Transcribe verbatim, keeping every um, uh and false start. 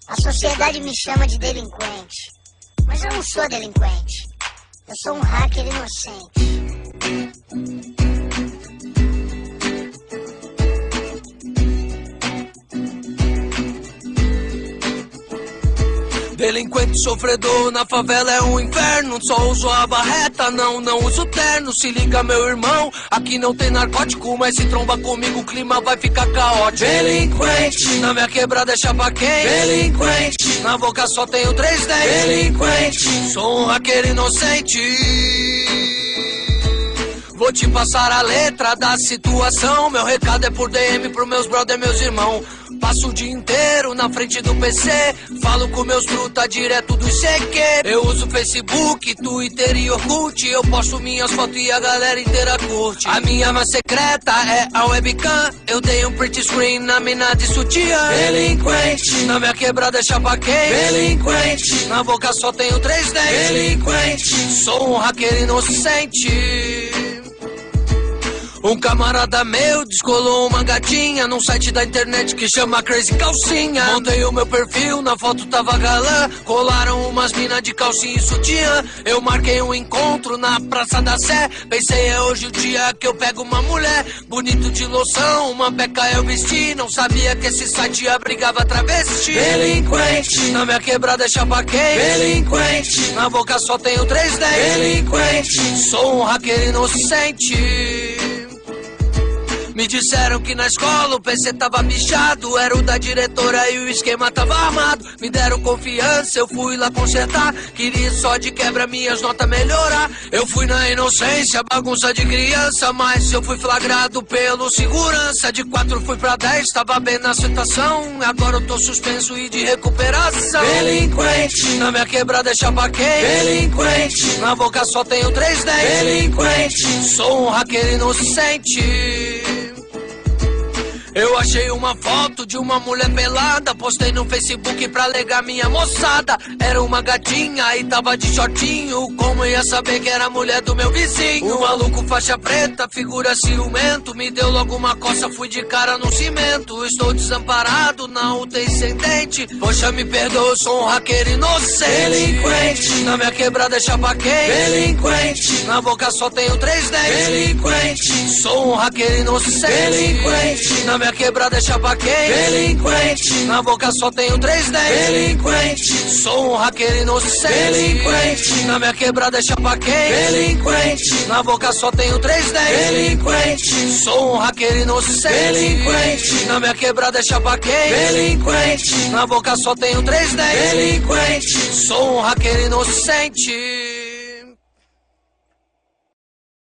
A sociedade me chama de delinquente, mas eu não sou delinquente. Eu sou um hacker inocente. Delinquente sofredor na favela é um inferno. Só uso a barreta, não, não uso terno. Se liga meu irmão, aqui não tem narcótico, mas se tromba comigo o clima vai ficar caótico. Delinquente, na minha quebrada é chapa quente. Delinquente, na boca só tenho três dentes. Delinquente, sou um hacker inocente. Vou te passar a letra da situação. Meu recado é por D M pros meus brother, meus irmãos. Passo o dia inteiro na frente do P C, falo com meus truta direto do C Q. Eu uso Facebook, Twitter e Orkut. Eu posto minhas fotos e a galera inteira curte. A minha arma secreta é a webcam. Eu dei um print screen na mina de sutiã. Delinquente, na minha quebrada é chapa quente. Delinquente, na boca só tenho três dentes. Delinquente, sou um hacker inocente. Um camarada meu descolou uma gatinha num site da internet que chama Crazy Calcinha. Montei o meu perfil, na foto tava galã. Colaram umas minas de calcinha e sutiã. Eu marquei um encontro na Praça da Sé. Pensei, é hoje o dia que eu pego uma mulher. Bonito de loção, uma beca eu vesti. Não sabia que esse site abrigava travesti. Delinquente, na minha quebrada é chapa quente. Delinquente, na boca só tenho três dentes. Delinquente, sou um hacker inocente. Me disseram que na escola o P C tava bichado. Era o da diretora e o esquema tava armado. Me deram confiança, eu fui lá consertar. Queria só de quebra minhas notas melhorar. Eu fui na inocência, bagunça de criança. Mas eu fui flagrado pelo segurança. De quatro fui pra dez, tava bem na situação. Agora eu tô suspenso e de recuperação. Delinquente, na minha quebrada é chapa quente. Delinquente, na boca só tenho três dentes. Delinquente, sou um hacker inocente. Eu achei uma foto de uma mulher pelada, postei no Facebook pra alegar minha moçada. Era uma gatinha e tava de shortinho, como ia saber que era a mulher do meu vizinho? O maluco faixa preta, figura ciumento, me deu logo uma coça, fui de cara no cimento. Estou desamparado na U T I sem dente, poxa me perdoa, eu sou um hacker inocente. Delinquente, na minha quebrada é chapa quente. Delinquente, na boca só tenho três dentes. Delinquente, sou um hacker inocente. Delinquente, na minha quebrada é chapa quente. Delinquente, na boca só tenho três dentes. Delinquente, sou um hacker inocente. Delinquente, na minha quebrada é chapa quente. Delinquente, na boca só tenho três dentes. Delinquente, sou um hacker inocente. Delinquente, na minha quebrada é chapa quente. Delinquente, na boca só tenho três dentes. Delinquente, sou um hacker inocente.